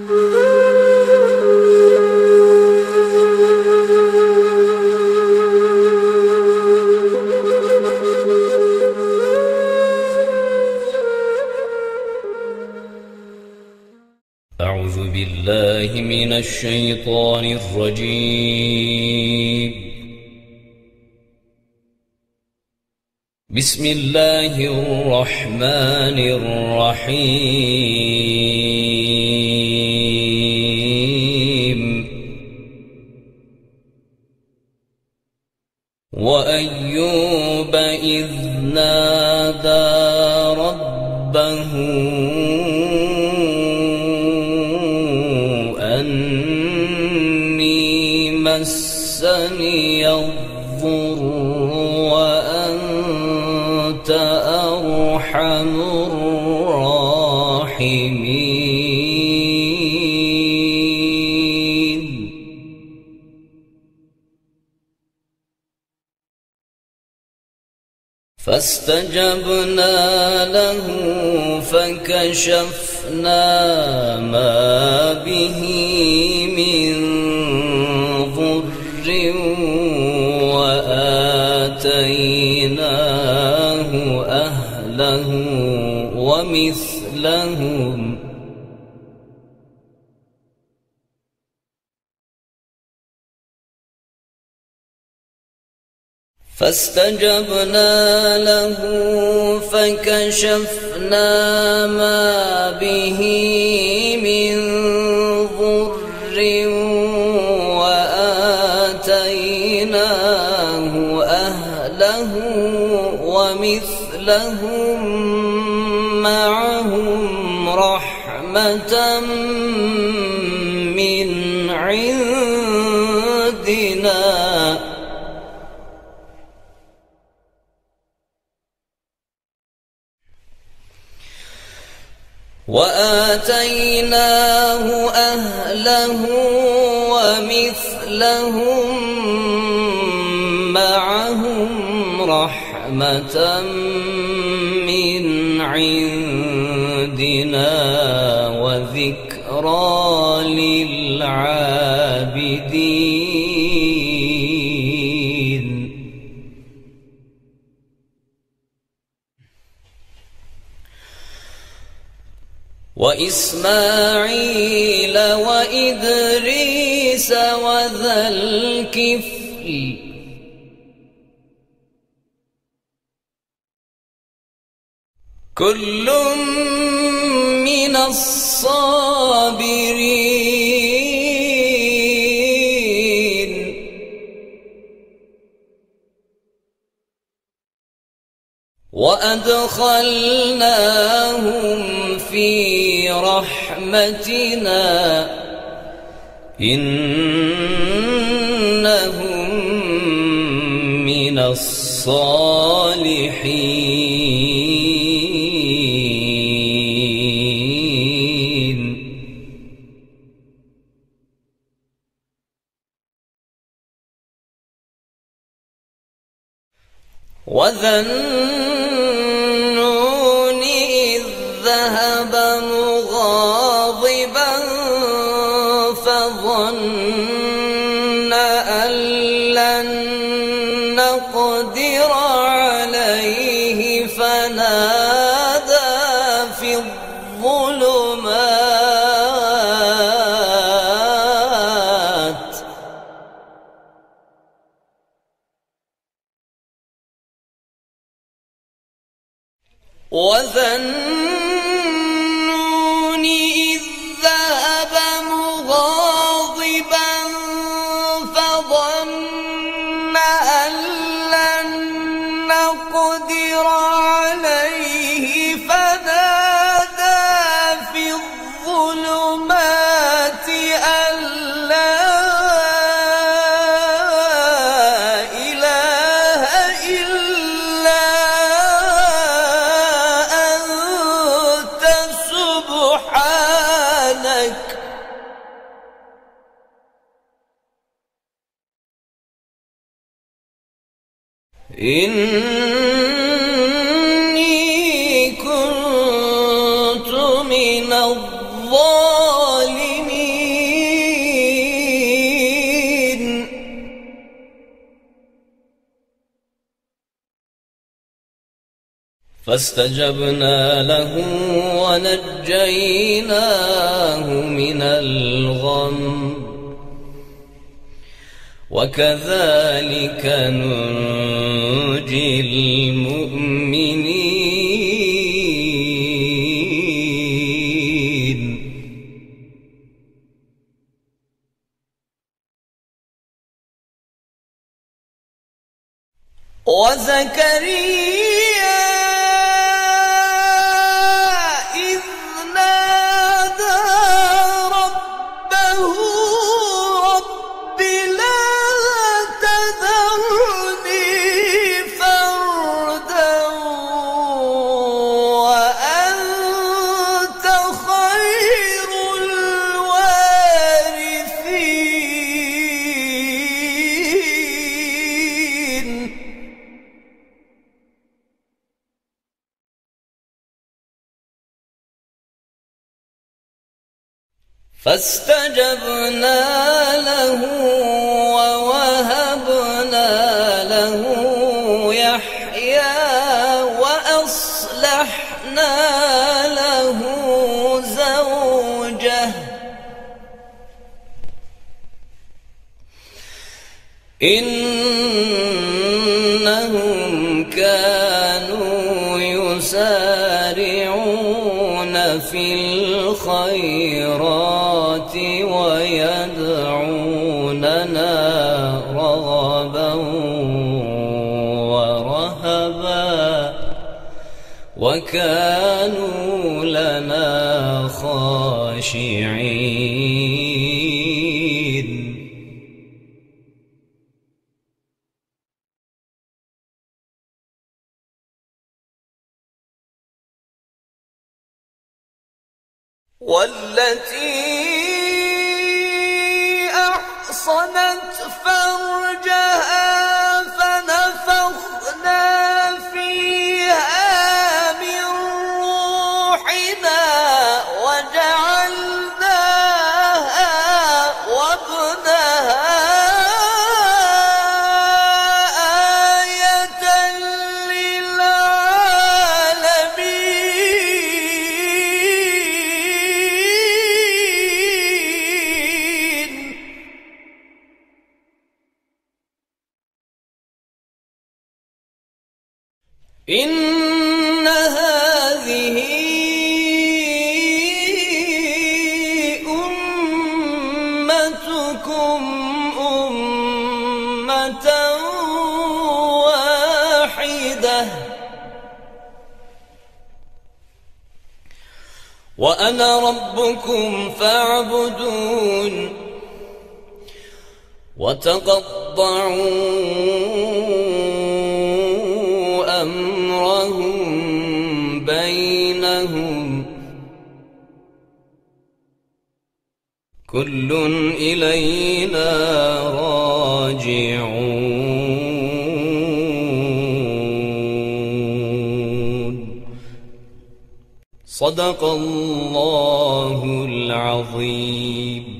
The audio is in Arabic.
أعوذ بالله من الشيطان الرجيم. بسم الله الرحمن الرحيم. وأيوب إذ نادى ربه أني مسني الضر وأنت أرحم الراحمين. فاستجبنا له فكشفنا ما به من ضر وآتيناه أهله ومثلهم فاستجبنا له فكشفنا ما به من ضر وآتيناه أهله ومثلهم معهم رحمة من عندنا وآتيناه أهله ومثلهم معهم رحمة من عندنا وذكرى للعابدين. وإسماعيل وإدريس وذا الكفل كل من الصابرين. وأدخلناهم في رحمتنا إنهم من الصالحين. وذا النون إذ ذهب مغاضبا فظن أن لن نقدر عليه فنادى في الظلمات وذا النون إذ ذهب مغاضبا فظن أن لن نقدر عليه فنادى في الظلمات أن لا إله إلا سبحانك إني كنت من الظالمين. فاستجبنا له ونجيناه من الغم وكذلك ننجي المؤمنين. وزكريا إذ نادى ربه رب لا تذرني فردا وأنت خير الوارثين. فاستجبنا له ووهبنا له يحيى وأصلحنا له زوجه إنهم كانوا يسارعون في الخيرات ويدعوننا رغبا ورهبا وكانوا لنا خاشعين. والتي أحصنت فرجها فنفخنا فيها من روحنا وجعلناها وابنها آية للعالمين. إن هذه أمتكم أمة واحدة وأنا ربكم فاعبدون. وتقطعوا أمرهم بينهم كل إلينا راجعون. صدق الله العظيم.